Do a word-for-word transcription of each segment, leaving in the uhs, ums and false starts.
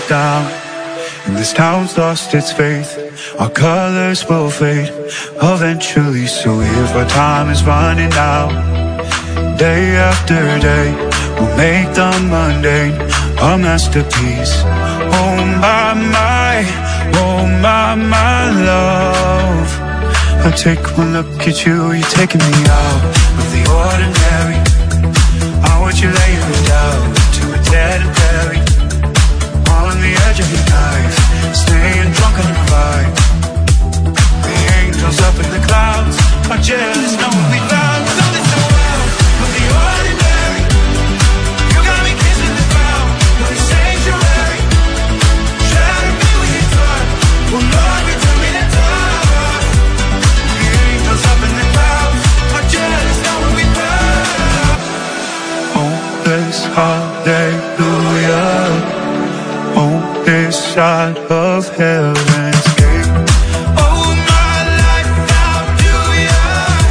down, and this town's lost its faith. Our colors will fade eventually, so if our time is running out, day after day, we'll make the mundane a masterpiece. Oh my, my, oh my, my love, I take one look at you, you're taking me out of the ordinary. I want you laying me down to a dead and buried, on the edge of your knife, staying drunk on your vibe. The angels up in the clouds are jealous, know what we found. Something so wild of the ordinary. You got me kissing the ground, like sanctuary. Shatter me with your touch, will Lord return me to touch. The angels up in the clouds are jealous, know what we found. Oh, this hallelujah, oh, this side of heaven's gate. Oh, my life, how do ya?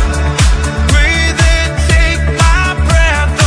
Breathe in, take my breath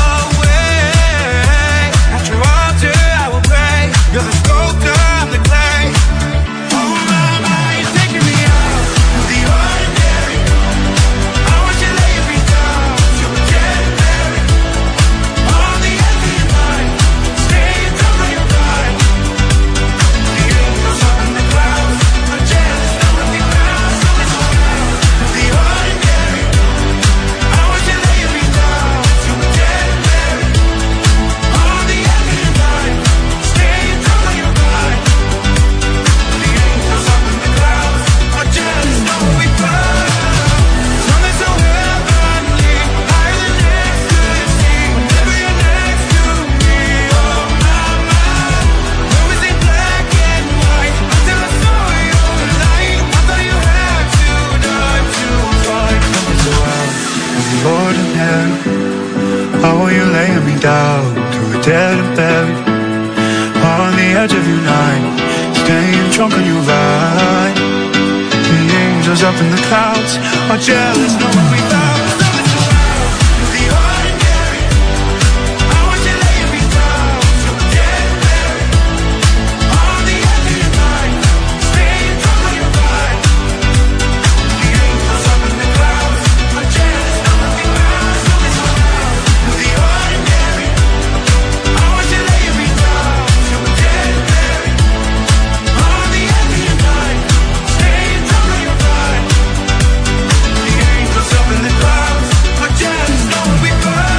away. At your altar I will pray. You're the sculptor, I'm the clay. Oh, my, my, you're taking me out of the ordinary. I want you laying me down to a dead and buried, on the edge of your mind, staying drunk on your ride. The angels up in the clouds are jealous, know what we found. Something so wild of the ordinary. I want you laying me down to a dead and buried, on the edge of your mind, staying drunk on your ride. The angels up in the clouds are jealous, know what we found. Something so heavenly, higher than next to the sea. Whenever you're next to me, oh my, my. Where was it black and white until I saw your light? I thought you had to die to fight. Something so wild of the ordinary. How are you laying me down to a dead and buried, on the edge of your night, staying drunk on your ride. The angels up in the clouds are jealous, know what we found. Something so wild of the ordinary. I want you laying me down to a dead and buried, on the edge of your night, staying drunk on your ride. The angels up in the clouds are jealous, know what we found. Something so wild of the ordinary. I want you laying me down to a dead and buried, on the edge of your night, staying drunk on your ride. The angels up in the clouds are jealous, know what we found.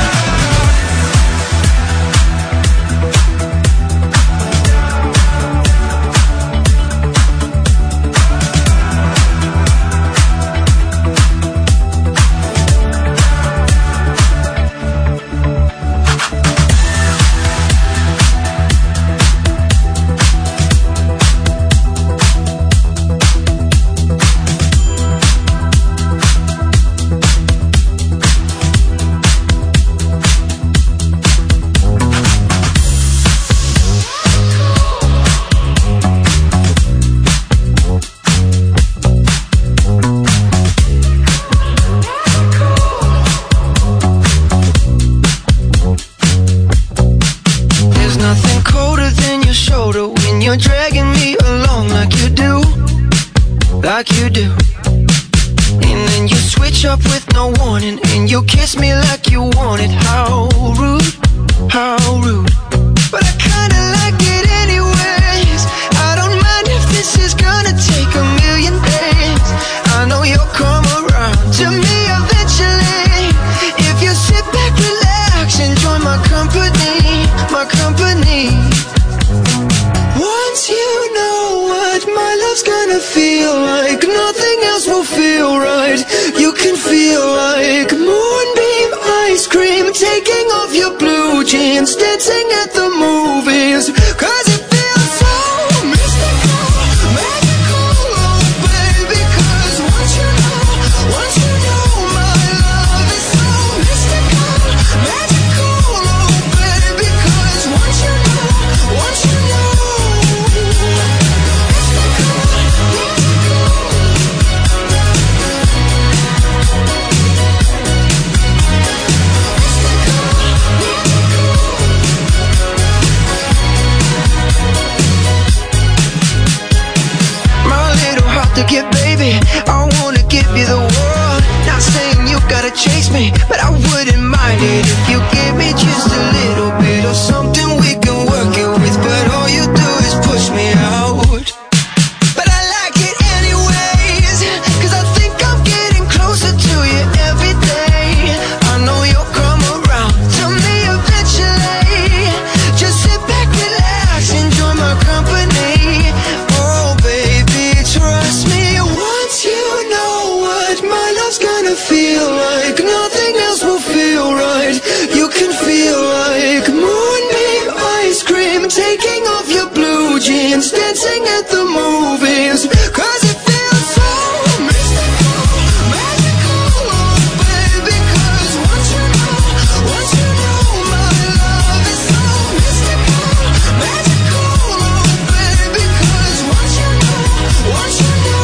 There's nothing colder than your shoulder when you're dragging me along like you do, like you do. And then you switch up with no warning, and you kiss me like you want it. How rude, how rude. But I kinda like it anyways. I don't mind if this is gonna take a million days. I know you'll come around to me eventually. If you sit back, relax, enjoy my company, my company. Once you know what my love's gonna feel like, nothing else will feel right. You can feel like moonbeam ice cream, taking off your blue jeans, dancing at the movies. Cause it Look at baby, I wanna give you the world. Not saying you gotta chase me, but I wouldn't mind it if you give me just a little bit of something we can work it with. But all you do is push me out. But I like it anyways, cause I think I'm getting closer to you every day. I know you'll come around to me eventually. Just sit back, relax, enjoy my company. Oh baby, trust me, once you know what my love's gonna feel like, nothing else will feel right. You can feel like moonbeam ice cream, taking off your blue jeans, dancing at the movies. Cause it feels so mystical, magical, oh baby. Cause once you know, once you know my love is so mystical, magical, oh baby. Cause once you know, once you know.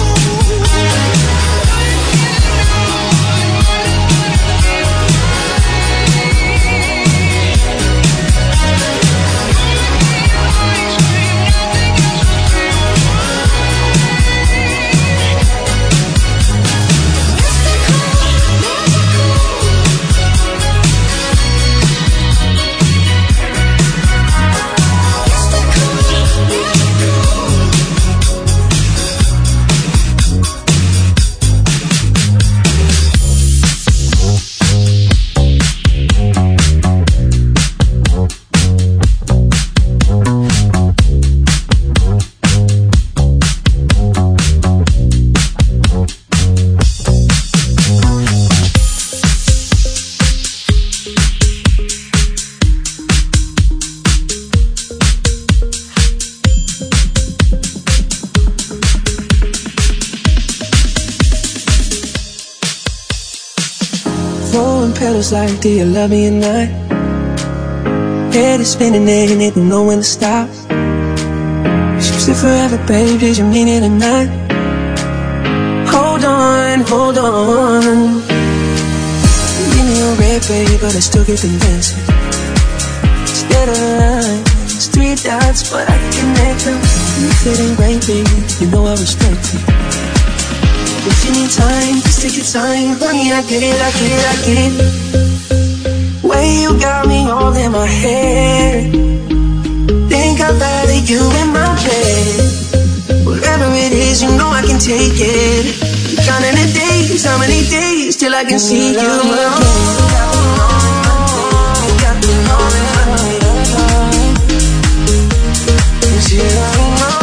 Throwing pillows like, do you love me or not? Head is spinning and it don't know when to stop. She's it forever, babe, did you mean it or not? Hold on, hold on. Give me your red, baby, but I still get them dancing. Instead of lines, three dots, but I can connect them. You fitting great, baby, you know I respect you. If you need time, just take your time. Honey, I get it, I get it, I get it. Way you got me all in my head. Think I'd rather you in my bed. Whatever it is, you know I can take it. Counting the days, how many days till I can see you again. You got me all in my head. You got me all.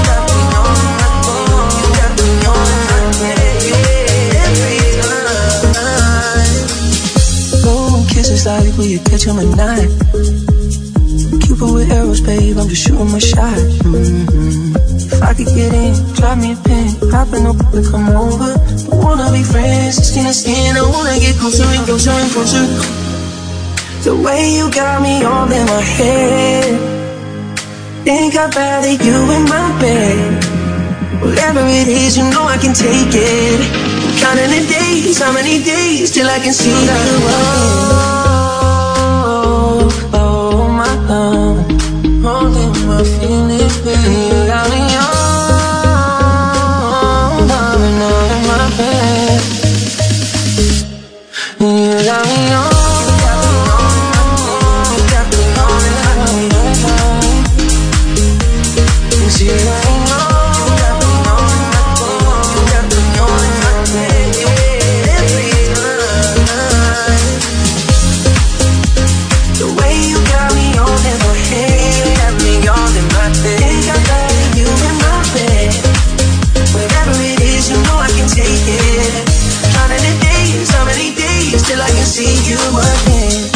Kisses like will you catch them at night? Cupid with arrows, babe, I'm just shooting my shot. Mm-hmm. If I could get in, drop me a pin, hop in the pool and come over. I wanna be friends, skin to skin, I wanna get closer and closer and closer. The way you got me all in my head. Think I'd rather you in my bed. Whatever it is, you know I can take it. Counting the days, how many days till I can see you again. Oh, oh, my love, holding my feelings, baby. You got me on, loving all in my bed. You got me on. Till I can see you again.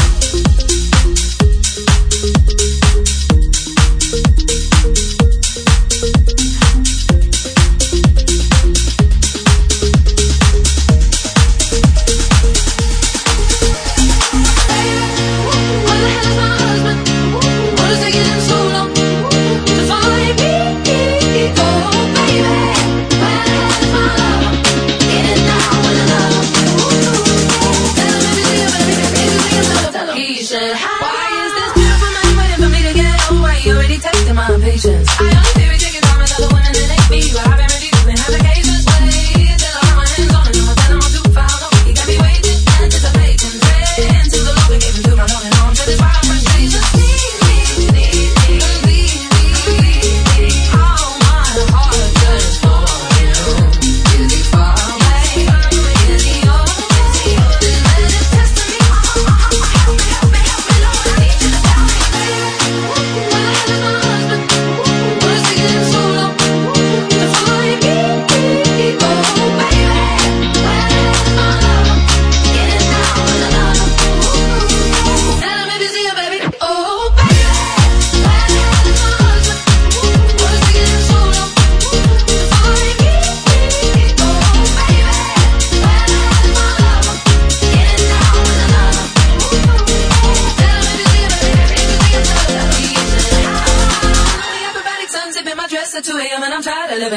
Baby,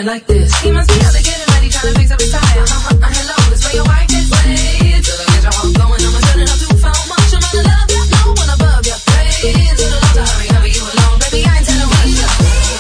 it like this. He must be out there getting ready, trying to fix up his tire. Uh-huh, uh, hello, this way your wife is way. Till I get your heart going, I'ma turn it up too far. Much I'm gonna love you, no one above you. Praise to the Lord, hurry, hurry, you alone, baby, I ain't telling what you do.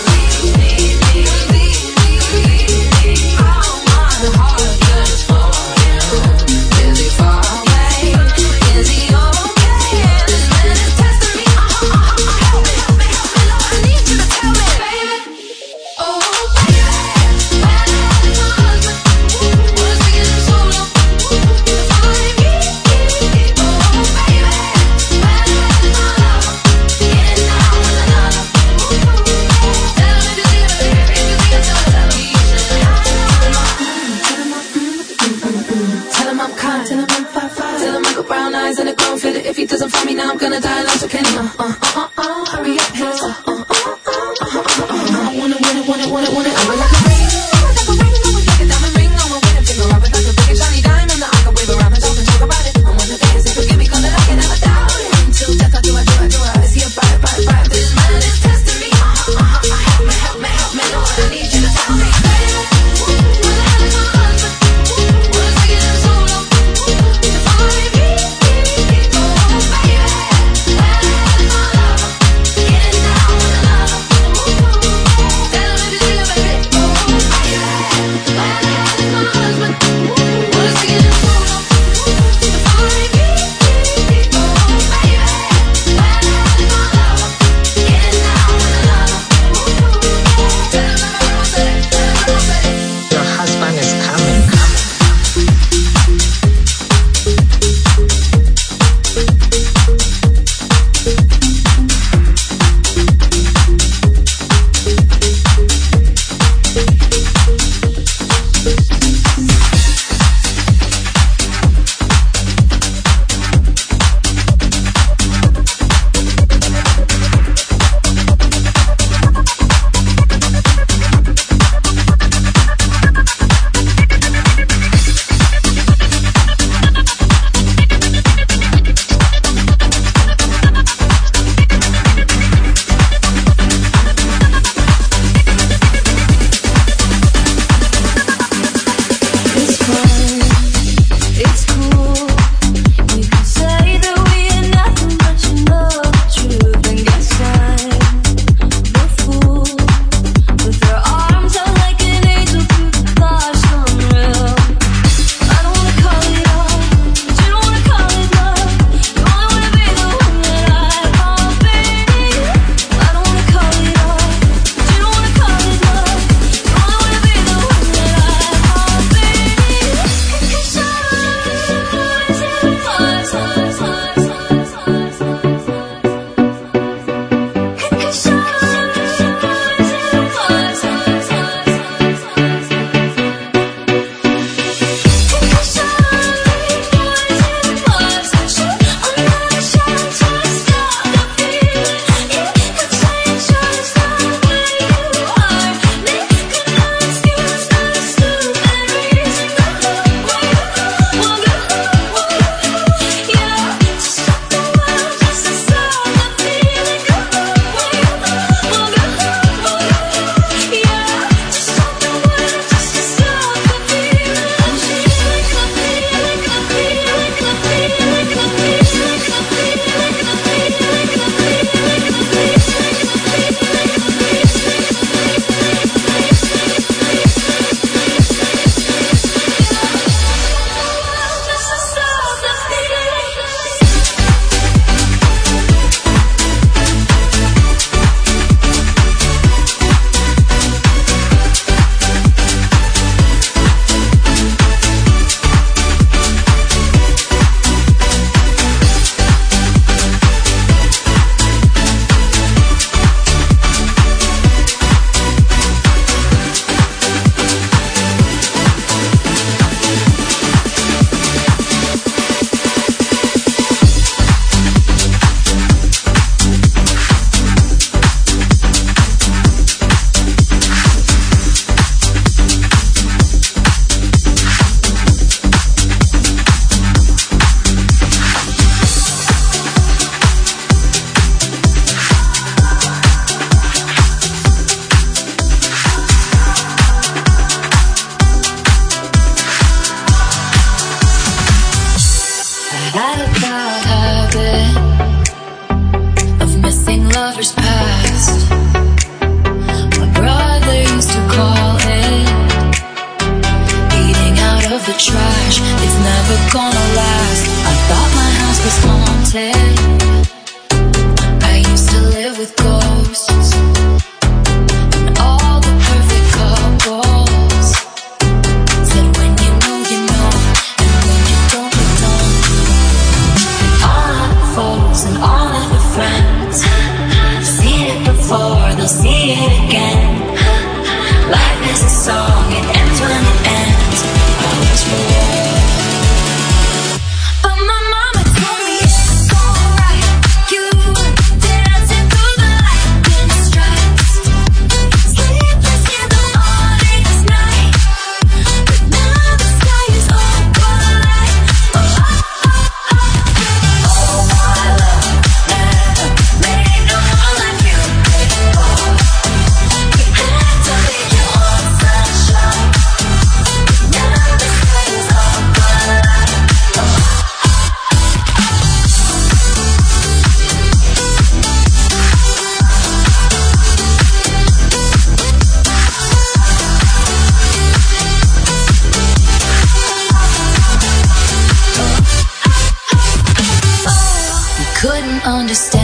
All my heart is for you. Is he far away? Is he okay? This man is testing me. Uh-huh, uh-huh, help me, help me, help me, Lord, I need you to tell me, baby. Oh, baby, where the hell is my husband? Was taking so long to find me? Oh, baby, where the hell is my lover? Getting down with another. Tell him if you see him, if you see him, tell him, tell him. Tell him I'm kind, tell him I'm five five, tell him I got brown eyes and a grown fit. If he doesn't find me now, I'm gonna die alone. So can he? Uh, uh, uh, uh, hurry up, hands up. Uh, uh, uh, uh, uh, uh, I wanna win it, want it, want it, want it. I'm like a ring, like a ring, always like a diamond ring on my wedding finger. Up like a big shiny diamond that I can wave around and talk and talk about it. I wanna dance and forgive me 'cause I can never doubt it. Until death I do, I do, I do. I see a bite, bite, bite. This man is testing me. Uh, uh, uh, uh, help me, help me, help me, Lord, I need you to tell me, baby. Where the hell is my husband? Was taking him so long to find me? Oh, baby, where the hell is my lover? Getting down with another. Tell him if you see him, baby. lovers past. My brother used to call it eating out of the trash. It's never gonna last. I thought my house was haunted. I used to live with ghosts and all the perfect couples said when you know you know, and when you don't you don't. All of the folks and all of the friends seen it before, they'll see it again. Life is a song, it ends when it ends. I wish for war, but my mama told me it's alright. You dancing through the lightning strikes, sleepless in the morning's night, but now the sky is overlight. Oh, oh, oh, oh. Oh, my love never made no one like you before. You had to leave your own sunshine, now the sky is overlight. Oh, you couldn't understand